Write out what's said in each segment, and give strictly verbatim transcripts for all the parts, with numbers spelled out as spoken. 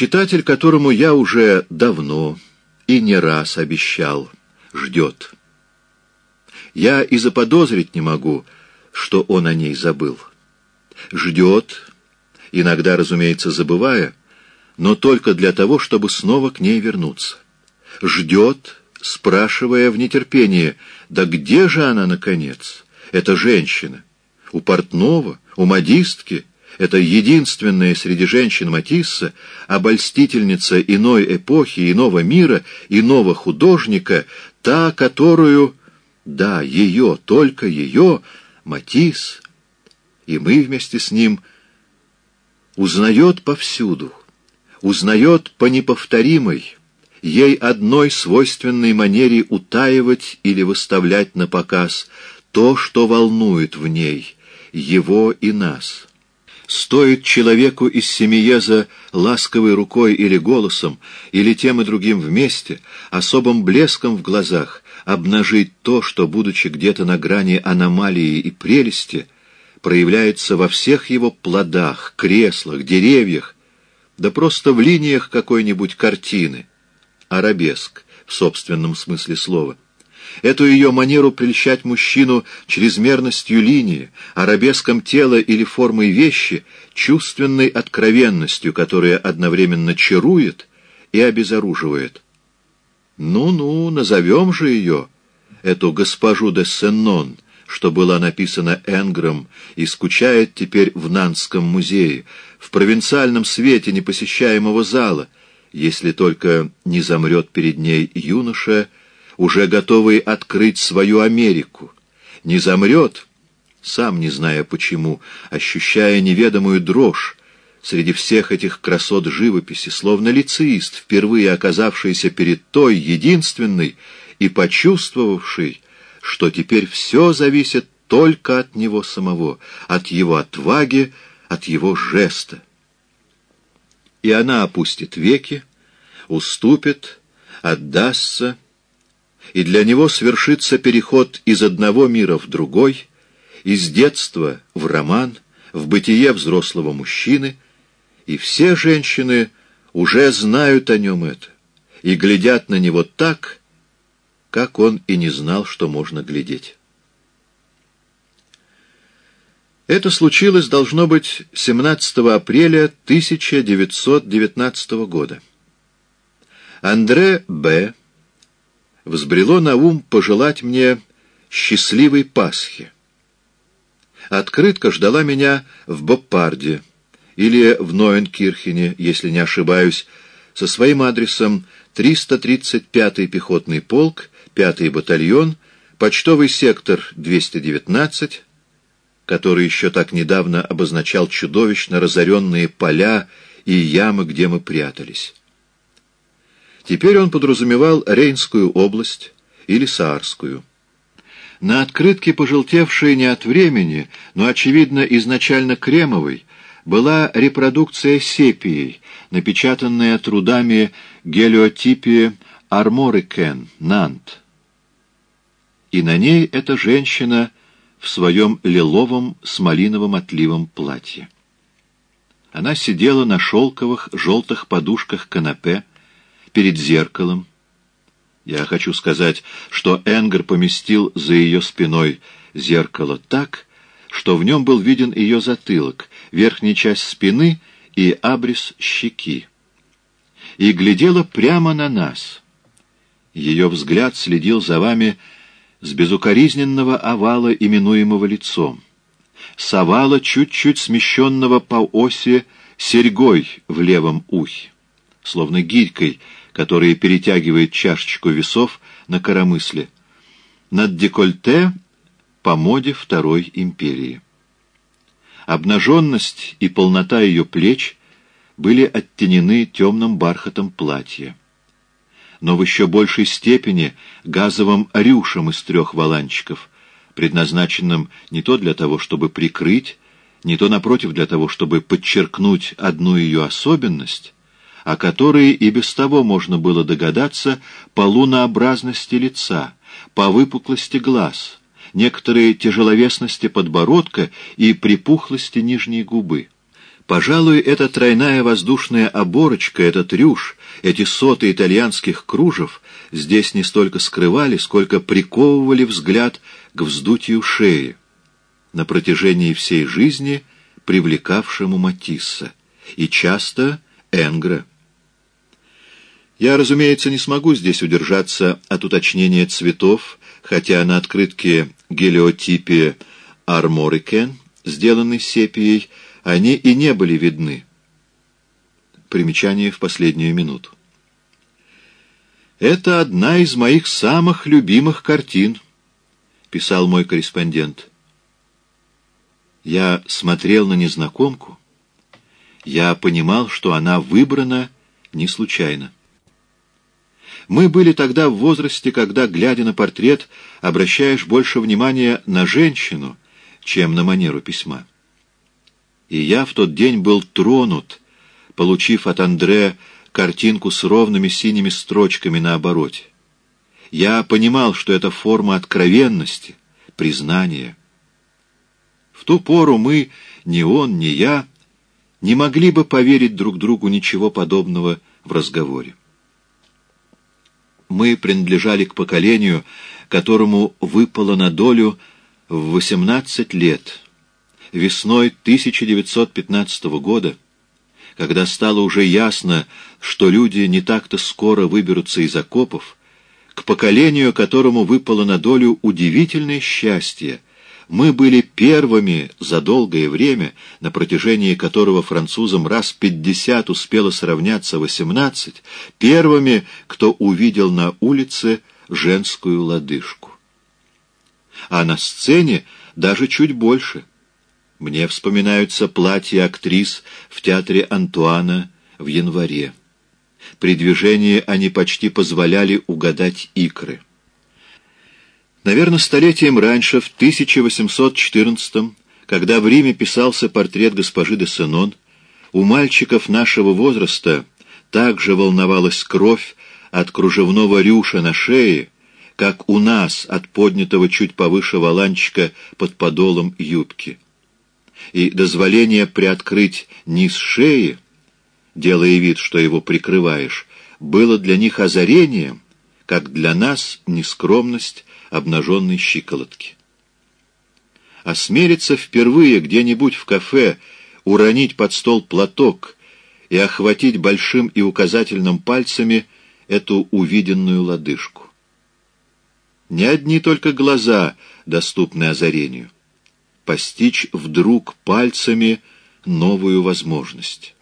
Читатель, которому я уже давно и не раз обещал, ждет. Я и заподозрить не могу, что он о ней забыл. Ждет, иногда, разумеется, забывая, но только для того, чтобы снова к ней вернуться. Ждет, спрашивая в нетерпении: да где же она, наконец, эта женщина? У портного, у модистки? Это единственная среди женщин Матисса, обольстительница иной эпохи, иного мира, иного художника, та, которую, да, ее, только ее, Матисс, и мы вместе с ним, узнает повсюду, узнает по неповторимой, ей одной свойственной манере утаивать или выставлять на показ то, что волнует в ней, его и нас. Стоит человеку из Семиеза ласковой рукой или голосом, или тем и другим вместе, особым блеском в глазах, обнажить то, что, будучи где-то на грани аномалии и прелести, проявляется во всех его плодах, креслах, деревьях, да просто в линиях какой-нибудь картины, арабеск в собственном смысле слова. Эту ее манеру прельщать мужчину чрезмерностью линии, арабеском тела или формой вещи, чувственной откровенностью, которая одновременно чарует и обезоруживает. Ну-ну, назовем же ее, эту госпожу де Сеннон, что была написана Энгром и скучает теперь в Нантском музее, в провинциальном свете непосещаемого зала, если только не замрет перед ней юноша, уже готовый открыть свою Америку, не замрет, сам не зная почему, ощущая неведомую дрожь среди всех этих красот живописи, словно лицеист, впервые оказавшийся перед той единственной и почувствовавший, что теперь все зависит только от него самого, от его отваги, от его жеста. И она опустит веки, уступит, отдастся, и для него свершится переход из одного мира в другой, из детства в роман, в бытие взрослого мужчины, и все женщины уже знают о нем это и глядят на него так, как он и не знал, что можно глядеть. Это случилось, должно быть, семнадцатого апреля тысяча девятьсот девятнадцатого года. Андре Б. взбрело на ум пожелать мне счастливой Пасхи. Открытка ждала меня в Боппарде или в Нойенкирхене, если не ошибаюсь, со своим адресом: триста тридцать пятый пехотный полк, пятый батальон, почтовый сектор двести девятнадцать, который еще так недавно обозначал чудовищно разоренные поля и ямы, где мы прятались. Теперь он подразумевал Рейнскую область или Саарскую. На открытке, пожелтевшей не от времени, но, очевидно, изначально кремовой, была репродукция сепией, напечатанная трудами Гелиотипи Арморикен, Нант. И на ней эта женщина в своем лиловом с малиновым отливом платье. Она сидела на шелковых желтых подушках канапе перед зеркалом. Я хочу сказать, что Энгер поместил за ее спиной зеркало так, что в нем был виден ее затылок, верхняя часть спины и абрис щеки. И глядела прямо на нас. Ее взгляд следил за вами с безукоризненного овала, именуемого лицом, с овала, чуть-чуть смещенного по оси серьгой в левом ухе, словно гирькой, которая перетягивает чашечку весов на коромысле, над декольте по моде Второй империи. Обнаженность и полнота ее плеч были оттенены темным бархатом платья, но в еще большей степени газовым рюшем из трех воланчиков, предназначенным не то для того, чтобы прикрыть, не то, напротив, для того, чтобы подчеркнуть одну ее особенность, о которой и без того можно было догадаться по лунообразности лица, по выпуклости глаз, некоторой тяжеловесности подбородка и припухлости нижней губы, Пожалуй, эта тройная воздушная оборочка, этот рюш, эти соты итальянских кружев здесь не столько скрывали, сколько приковывали взгляд к вздутию шеи, на протяжении всей жизни привлекавшему Матисса, и часто Энгра. Я, разумеется, не смогу здесь удержаться от уточнения цветов, хотя на открытке гелиотипе Арморикен, сделанной сепией, они и не были видны. Примечание в последнюю минуту. «Это одна из моих самых любимых картин», — писал мой корреспондент. Я смотрел на незнакомку. Я понимал, что она выбрана не случайно. Мы были тогда в возрасте, когда, глядя на портрет, обращаешь больше внимания на женщину, чем на манеру письма. И я в тот день был тронут, получив от Андре картинку с ровными синими строчками на обороте. Я понимал, что это форма откровенности, признания. В ту пору мы, ни он, ни я, не могли бы поверить друг другу ничего подобного в разговоре. Мы принадлежали к поколению, которому выпало на долю в восемнадцать лет, весной тысяча девятьсот пятнадцатого года, когда стало уже ясно, что люди не так-то скоро выберутся из окопов, к поколению, которому выпало на долю удивительное счастье. Мы были первыми за долгое время, на протяжении которого французам раз пятьдесят успело сравняться восемнадцать, первыми, кто увидел на улице женскую лодыжку. А на сцене даже чуть больше. Мне вспоминаются платья актрис в театре Антуана в январе. При движении они почти позволяли угадать икры. Наверное, столетием раньше, в тысяча восемьсот четырнадцатом, когда в Риме писался портрет госпожи де Сенон, у мальчиков нашего возраста также волновалась кровь от кружевного рюша на шее, как у нас от поднятого чуть повыше воланчика под подолом юбки. И дозволение приоткрыть низ шеи, делая вид, что его прикрываешь, было для них озарением, как для нас нескромность обнаженной щиколотки. Осмелиться впервые где-нибудь в кафе, уронить под стол платок и охватить большим и указательным пальцами эту увиденную лодыжку. Не одни только глаза доступны озарению. Постичь вдруг пальцами новую возможность.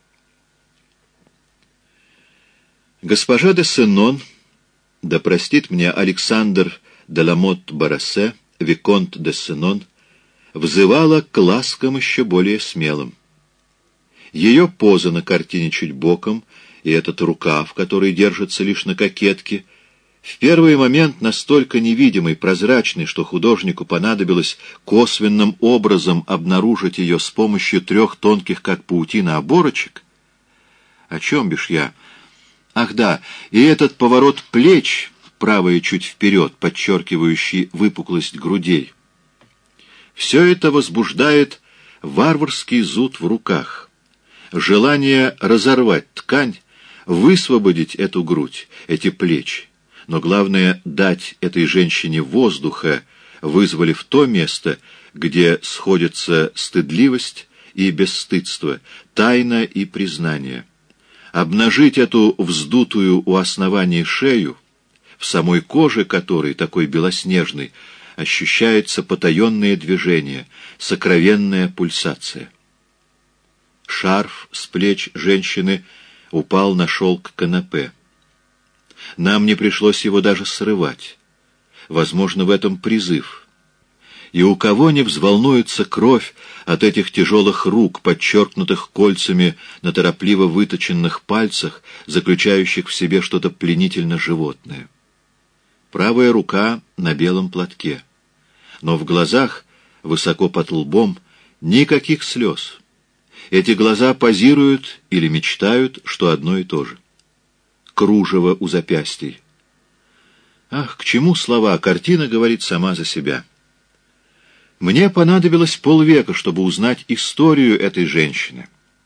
Госпожа де Сенон, да простит мне Александр де Ламотт-Барассе, виконт де Сенон, взывала к ласкам еще более смелым. Ее поза на картине чуть боком и этот рукав, который держится лишь на кокетке, в первый момент настолько невидимый, прозрачный, что художнику понадобилось косвенным образом обнаружить ее с помощью трех тонких, как паутина, оборочек. О чем бишь я? Ах да, и этот поворот плеч, правая чуть вперед, подчеркивающий выпуклость грудей. Все это возбуждает варварский зуд в руках, желание разорвать ткань, высвободить эту грудь, эти плечи, но главное — дать этой женщине воздуха, вызволив то место, где сходятся стыдливость и бесстыдство, тайна и признание. Обнажить эту вздутую у основания шею, в самой коже которой, такой белоснежной, ощущается потаенное движение, сокровенная пульсация. Шарф с плеч женщины упал на шелк канапе. Нам не пришлось его даже срывать. Возможно, в этом призыв. И у кого не взволнуется кровь от этих тяжелых рук, подчеркнутых кольцами на торопливо выточенных пальцах, заключающих в себе что-то пленительно животное. Правая рука на белом платке. Но в глазах, высоко под лбом, никаких слез. Эти глаза позируют или мечтают, что одно и то же. Кружево у запястий. Ах, к чему слова? Картина говорит сама за себя. Мне понадобилось полвека, чтобы узнать историю этой женщины.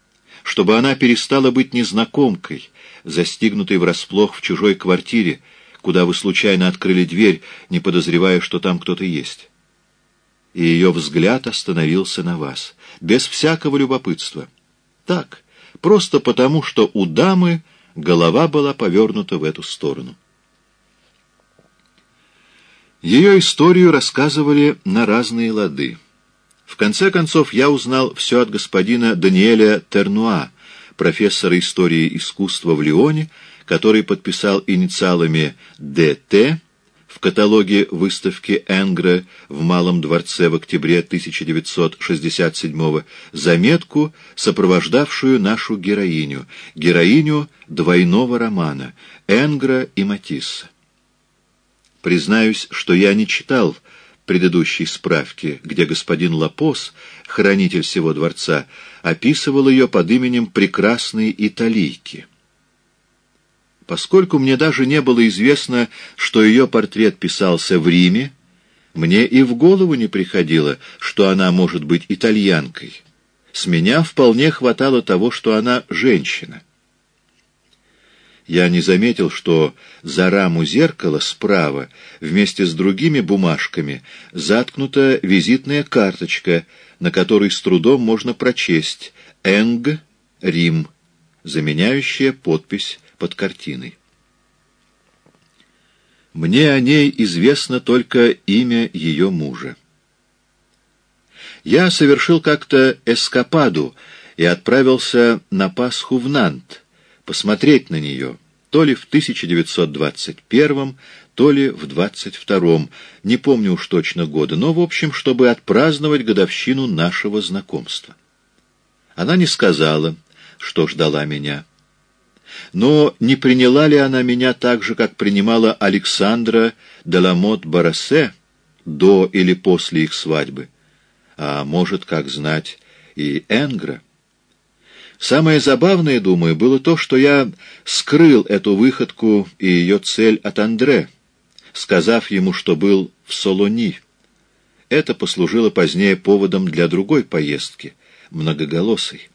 чтобы она перестала быть незнакомкой, застигнутой врасплох в чужой квартире, куда вы случайно открыли дверь, не подозревая, что там кто-то есть. И ее взгляд остановился на вас, без всякого любопытства. Так, просто потому, что у дамы голова была повернута в эту сторону. Ее историю рассказывали на разные лады. В конце концов, я узнал все от господина Даниэля Тернуа, профессора истории искусства в Лионе, который подписал инициалами Д Т в каталоге выставки Энгре в Малом дворце в октябре тысяча девятьсот шестьдесят седьмого заметку, сопровождавшую нашу героиню, героиню двойного романа Энгра и Матисса. Признаюсь, что я не читал предыдущей справки, где господин Лапос, хранитель сего дворца, описывал ее под именем прекрасной италийки. Поскольку мне даже не было известно, что ее портрет писался в Риме, мне и в голову не приходило, что она может быть итальянкой. С меня вполне хватало того, что она женщина. Я не заметил, что за раму зеркала справа вместе с другими бумажками заткнута визитная карточка, на которой с трудом можно прочесть «Энг, Рим», заменяющая подпись под картиной. Мне о ней известно только имя ее мужа. Я совершил как-то эскападу и отправился на Пасху в Нант, посмотреть на нее, то ли в тысяча девятьсот двадцать первом, то ли в двадцать втором, не помню уж точно года, но, в общем, чтобы отпраздновать годовщину нашего знакомства. Она не сказала, что ждала меня. Но не приняла ли она меня так же, как принимала Александра де ла Мот-Барасе до или после их свадьбы? А может, как знать, и Энгра? Самое забавное, думаю, было то, что я скрыл эту выходку и ее цель от Андре, сказав ему, что был в Солони. Это послужило позднее поводом для другой поездки, многоголосой.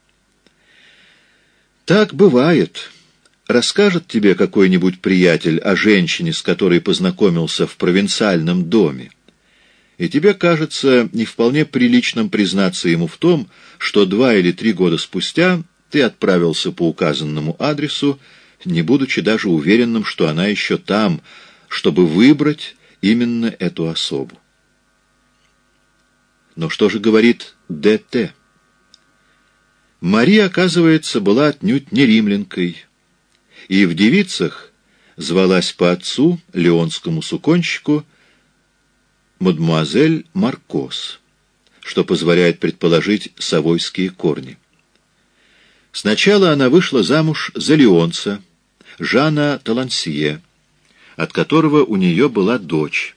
Так бывает. Расскажет тебе какой-нибудь приятель о женщине, с которой познакомился в провинциальном доме, и тебе кажется не вполне приличным признаться ему в том, что два или три года спустя ты отправился по указанному адресу, не будучи даже уверенным, что она еще там, чтобы выбрать именно эту особу. Но что же говорит Д Т? Мария, оказывается, была отнюдь не римлянкой, и в девицах звалась по отцу, леонскому суконщику, мадемуазель Маркос, что позволяет предположить савойские корни. Сначала она вышла замуж за леонца, Жана Талансье, от которого у нее была дочь.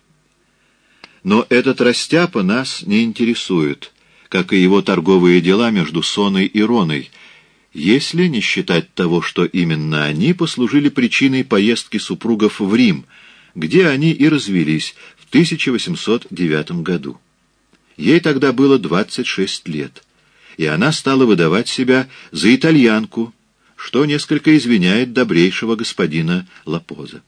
Но этот растяпа нас не интересует, как и его торговые дела между Соной и Роной, если не считать того, что именно они послужили причиной поездки супругов в Рим, где они и развелись в тысяча восемьсот девятом году. Ей тогда было двадцать шесть лет, и она стала выдавать себя за итальянку, что несколько извиняет добрейшего господина Лапоза.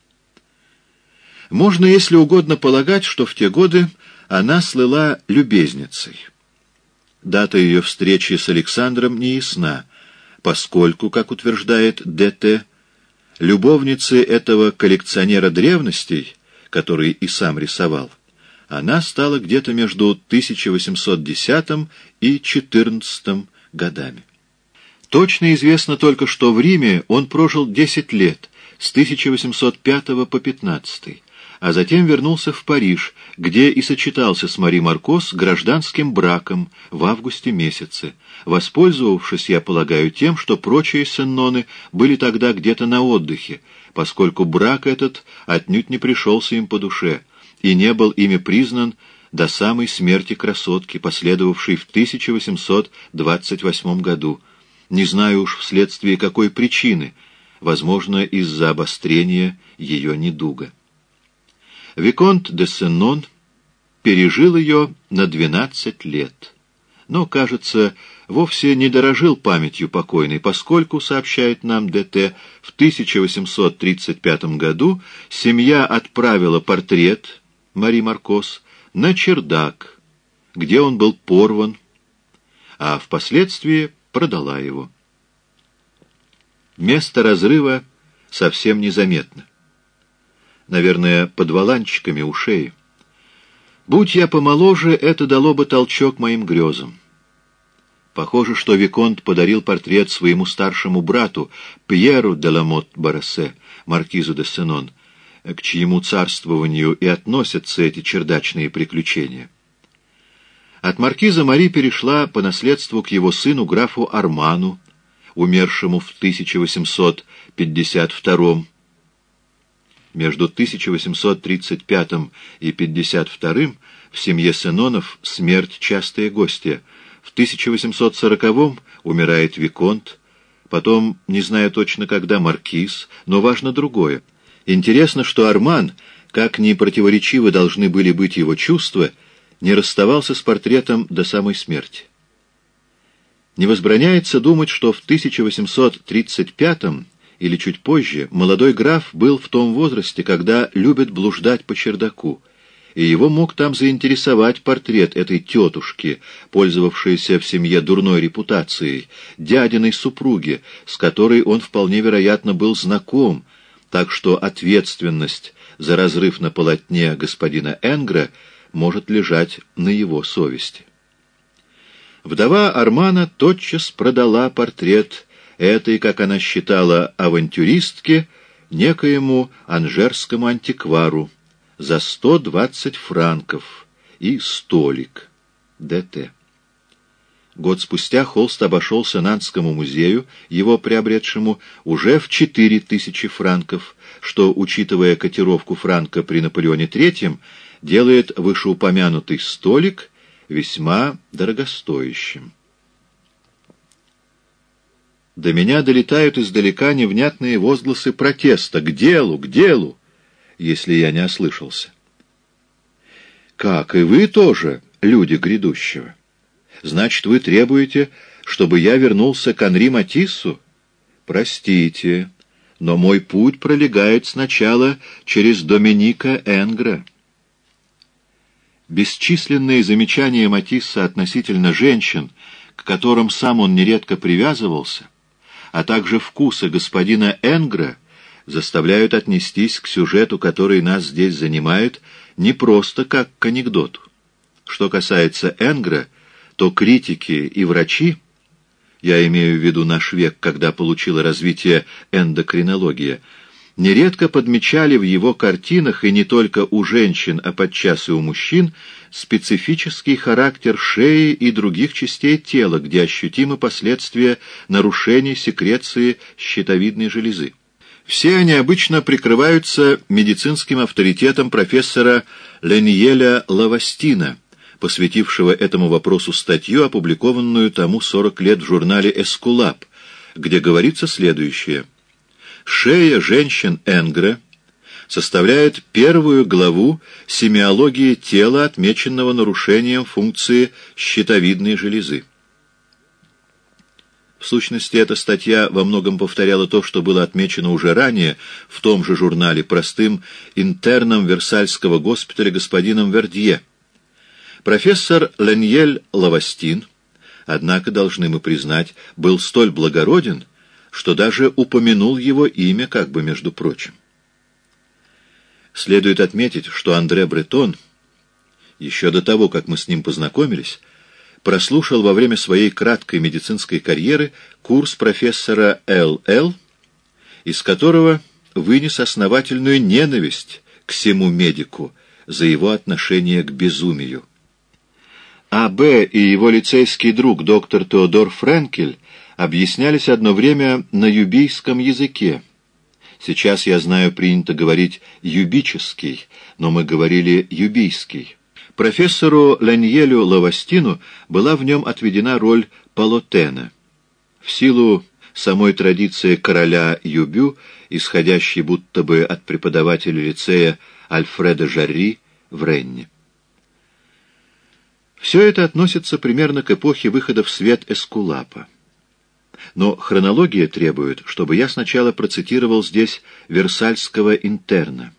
Можно, если угодно, полагать, что в те годы она слыла любезницей. Дата ее встречи с Александром не ясна, поскольку, как утверждает Д Т, любовницей этого коллекционера древностей, который и сам рисовал, она стала где-то между тысяча восемьсот десятым и четырнадцатым годами. Точно известно только, что в Риме он прожил десять лет, с тысяча восемьсот пятого по пятнадцатый, а затем вернулся в Париж, где и сочетался с Мари Маркос гражданским браком в августе месяце, воспользовавшись, я полагаю, тем, что прочие сенноны были тогда где-то на отдыхе, поскольку брак этот отнюдь не пришелся им по душе и не был ими признан до самой смерти красотки, последовавшей в тысяча восемьсот двадцать восьмом году. Не знаю уж вследствие какой причины, возможно, из-за обострения ее недуга. Виконт де Сеннон пережил ее на двенадцать лет, но, кажется, вовсе не дорожил памятью покойной, поскольку, сообщает нам Д Т, в тысяча восемьсот тридцать пятом году семья отправила портрет Мари Маркос на чердак, где он был порван, а впоследствии продала его. Место разрыва совсем незаметно. Наверное, под воланчиками у шеи. Будь я помоложе, это дало бы толчок моим грезам. Похоже, что виконт подарил портрет своему старшему брату, Пьеру де ла Мот-Барасе, маркизу де Сенон, к чьему царствованию и относятся эти чердачные приключения. От маркиза Мари перешла по наследству к его сыну графу Арману, умершему в тысяча восемьсот пятьдесят втором. Между тысяча восемьсот тридцать пятым и пятьдесят вторым в семье Сенонов смерть частые гостья. В тысяча восемьсот сороковом умирает виконт, потом, не знаю точно когда, маркиз, но важно другое. Интересно, что Арман, как ни противоречивы должны были быть его чувства, не расставался с портретом до самой смерти. Не возбраняется думать, что в тысяча восемьсот тридцать пятом или чуть позже молодой граф был в том возрасте, когда любит блуждать по чердаку, и его мог там заинтересовать портрет этой тетушки, пользовавшейся в семье дурной репутацией, дядиной супруги, с которой он вполне вероятно был знаком, так что ответственность за разрыв на полотне господина Энгра может лежать на его совести. Вдова Армана тотчас продала портрет этой, как она считала, авантюристке, некоему анжерскому антиквару за сто двадцать франков и столик. Д Т. Год спустя холст обошелся Нантскому музею, его приобретшему, уже в четыре тысячи франков, что, учитывая котировку франка при Наполеоне третьем, делает вышеупомянутый столик весьма дорогостоящим. До меня долетают издалека невнятные возгласы протеста: «К делу, к делу!» если я не ослышался. «Как, и вы тоже люди грядущего? Значит, вы требуете, чтобы я вернулся к Анри Матиссу? Простите, но мой путь пролегает сначала через Доминика Энгра». Бесчисленные замечания Матисса относительно женщин, к которым сам он нередко привязывался, а также вкусы господина Энгра, заставляют отнестись к сюжету, который нас здесь занимает, не просто как к анекдоту. Что касается Энгра, то критики и врачи, я имею в виду наш век, когда получила развитие эндокринология, нередко подмечали в его картинах, и не только у женщин, а подчас и у мужчин, специфический характер шеи и других частей тела, где ощутимы последствия нарушений секреции щитовидной железы. Все они обычно прикрываются медицинским авторитетом профессора Леньеля Лавастина, посвятившего этому вопросу статью, опубликованную тому сорок лет в журнале «Эскулап», где говорится следующее. Шея женщин Энгра составляет первую главу семиологии тела, отмеченного нарушением функции щитовидной железы. В сущности, эта статья во многом повторяла то, что было отмечено уже ранее в том же журнале простым интерном Версальского госпиталя господином Вердье. Профессор Леньель Лавастин, однако, должны мы признать, был столь благороден, что даже упомянул его имя как бы между прочим. Следует отметить, что Андре Бретон, еще до того, как мы с ним познакомились, прослушал во время своей краткой медицинской карьеры курс профессора Л Л, из которого вынес основательную ненависть к сему медику за его отношение к безумию. А Б и его лицейский друг доктор Теодор Френкель объяснялись одно время на юбийском языке. Сейчас, я знаю, принято говорить «юбический», но мы говорили «юбийский». Профессору Леньелю Лавастину была в нем отведена роль Полотена. В силу самой традиции короля Юбю, исходящей будто бы от преподавателя лицея Альфреда Жарри в Ренне. Все это относится примерно к эпохе выхода в свет Эскулапа. Но хронология требует, чтобы я сначала процитировал здесь Версальского интерна.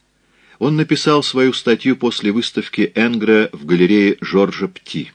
Он написал свою статью после выставки Энгра в галерее Жоржа Пти.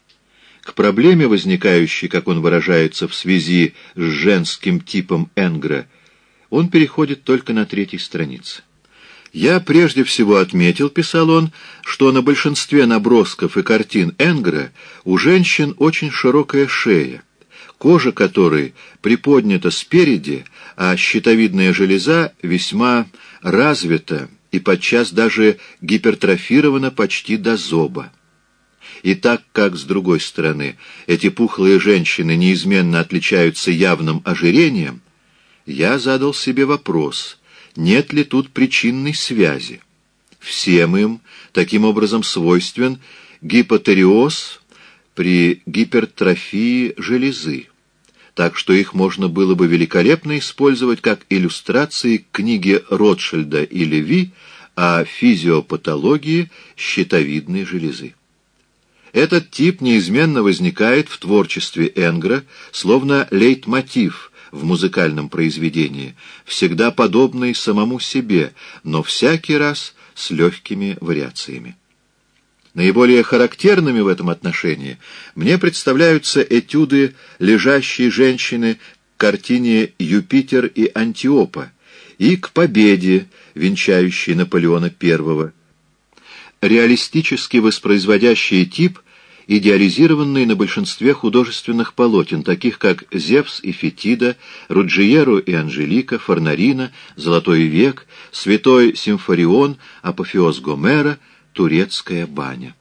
К проблеме, возникающей, как он выражается, в связи с женским типом Энгра, он переходит только на третьей странице. «Я прежде всего отметил, — писал он, — что на большинстве набросков и картин Энгра у женщин очень широкая шея, кожа которой приподнята спереди, а щитовидная железа весьма развита и подчас даже гипертрофирована почти до зоба. И так как, с другой стороны, эти пухлые женщины неизменно отличаются явным ожирением, я задал себе вопрос, нет ли тут причинной связи. Всем им таким образом свойствен гипотериоз при гипертрофии железы, так что их можно было бы великолепно использовать как иллюстрации к книге Ротшильда и Леви о физиопатологии щитовидной железы. Этот тип неизменно возникает в творчестве Энгра, словно лейтмотив в музыкальном произведении, всегда подобный самому себе, но всякий раз с легкими вариациями. Наиболее характерными в этом отношении мне представляются этюды лежащей женщины к картине «Юпитер и Антиопа» и к «Победе», венчающей Наполеона Первого, реалистически воспроизводящий тип, идеализированный на большинстве художественных полотен, таких как «Зевс и Фетида», «Руджиеро и Анжелика», «Форнарина», «Золотой век», «Святой Симфорион», «Апофеоз Гомера», «Турецкая баня».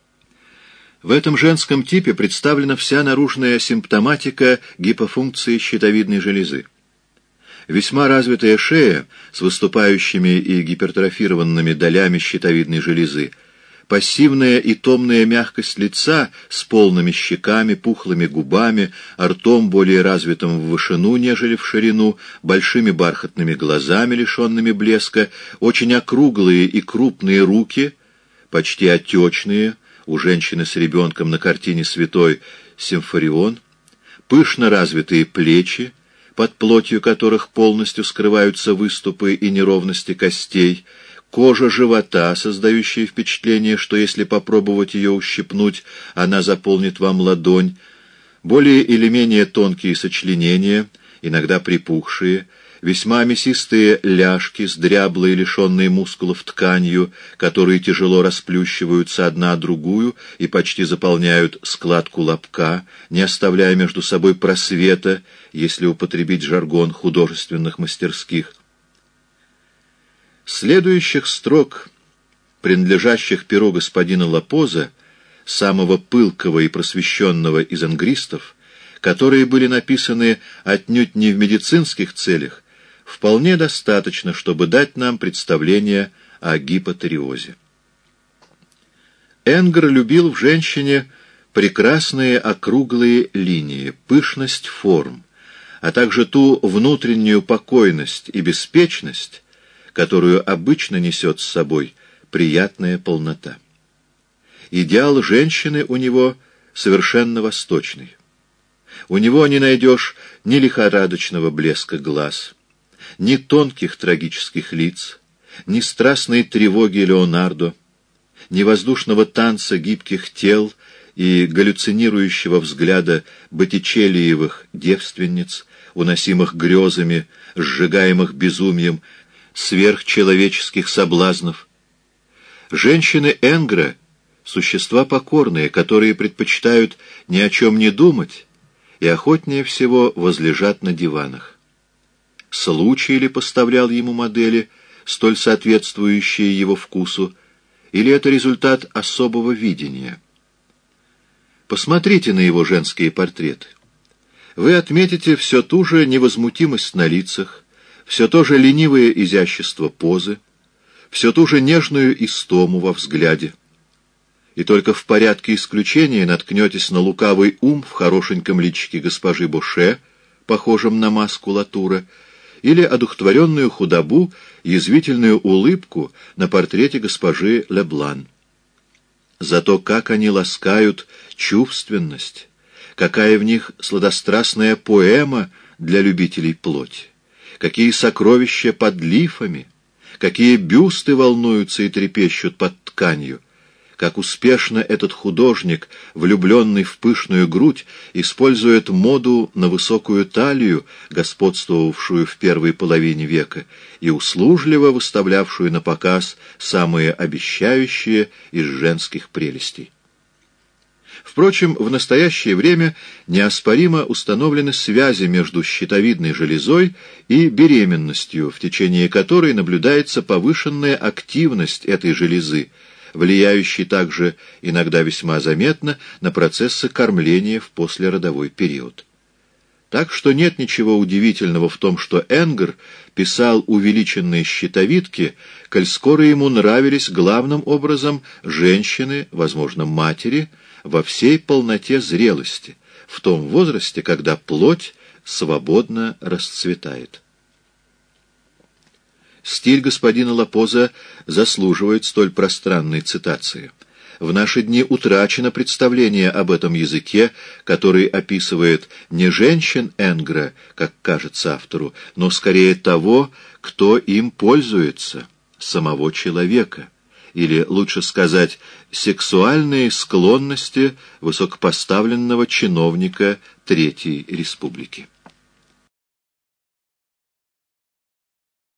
В этом женском типе представлена вся наружная симптоматика гипофункции щитовидной железы. Весьма развитая шея с выступающими и гипертрофированными долями щитовидной железы, пассивная и томная мягкость лица с полными щеками, пухлыми губами, ртом более развитым в вышину, нежели в ширину, большими бархатными глазами, лишенными блеска, очень округлые и крупные руки, почти отечные, у женщины с ребенком на картине «Святой Симфорион», пышно развитые плечи, под плотью которых полностью скрываются выступы и неровности костей, кожа живота, создающая впечатление, что если попробовать ее ущипнуть, она заполнит вам ладонь, более или менее тонкие сочленения, иногда припухшие, весьма мясистые ляжки с дряблой, лишенной мускулов тканью, которые тяжело расплющиваются одна другую и почти заполняют складку лобка, не оставляя между собой просвета, если употребить жаргон художественных мастерских. Следующих строк, принадлежащих перу господина Лапоза, самого пылкого и просвещенного из ангристов, которые были написаны отнюдь не в медицинских целях, вполне достаточно, чтобы дать нам представление о гипотериозе. Энгр любил в женщине прекрасные округлые линии, пышность форм, а также ту внутреннюю покойность и беспечность, которую обычно несет с собой приятная полнота. Идеал женщины у него совершенно восточный. У него не найдешь ни лихорадочного блеска глаз, ни тонких трагических лиц, ни страстной тревоги Леонардо, ни воздушного танца гибких тел и галлюцинирующего взгляда Боттичеллиевых девственниц, уносимых грезами, сжигаемых безумием, сверхчеловеческих соблазнов. Женщины Энгра — существа покорные, которые предпочитают ни о чем не думать и охотнее всего возлежат на диванах. Случай ли поставлял ему модели, столь соответствующие его вкусу, или это результат особого видения? Посмотрите на его женские портреты. Вы отметите все ту же невозмутимость на лицах, все то же ленивое изящество позы, все ту же нежную истому во взгляде. И только в порядке исключения наткнетесь на лукавый ум в хорошеньком личике госпожи Боше, похожем на маску Латура, или одухотворенную худобу, язвительную улыбку на портрете госпожи Леблан. Зато как они ласкают чувственность, какая в них сладострастная поэма для любителей плоти, какие сокровища под лифами, какие бюсты волнуются и трепещут под тканью, как успешно этот художник, влюбленный в пышную грудь, использует моду на высокую талию, господствовавшую в первой половине века, и услужливо выставлявшую на показ самые обещающие из женских прелестей. Впрочем, в настоящее время неоспоримо установлены связи между щитовидной железой и беременностью, в течение которой наблюдается повышенная активность этой железы, влияющий также иногда весьма заметно на процессы кормления в послеродовой период. Так что нет ничего удивительного в том, что Энгер писал увеличенные щитовидки, коль скоро ему нравились главным образом женщины, возможно, матери, во всей полноте зрелости, в том возрасте, когда плоть свободно расцветает. Стиль господина Лапоза заслуживает столь пространной цитации. В наши дни утрачено представление об этом языке, который описывает не женщин Энгра, как кажется автору, но скорее того, кто им пользуется, самого человека, или, лучше сказать, сексуальные склонности высокопоставленного чиновника Третьей Республики.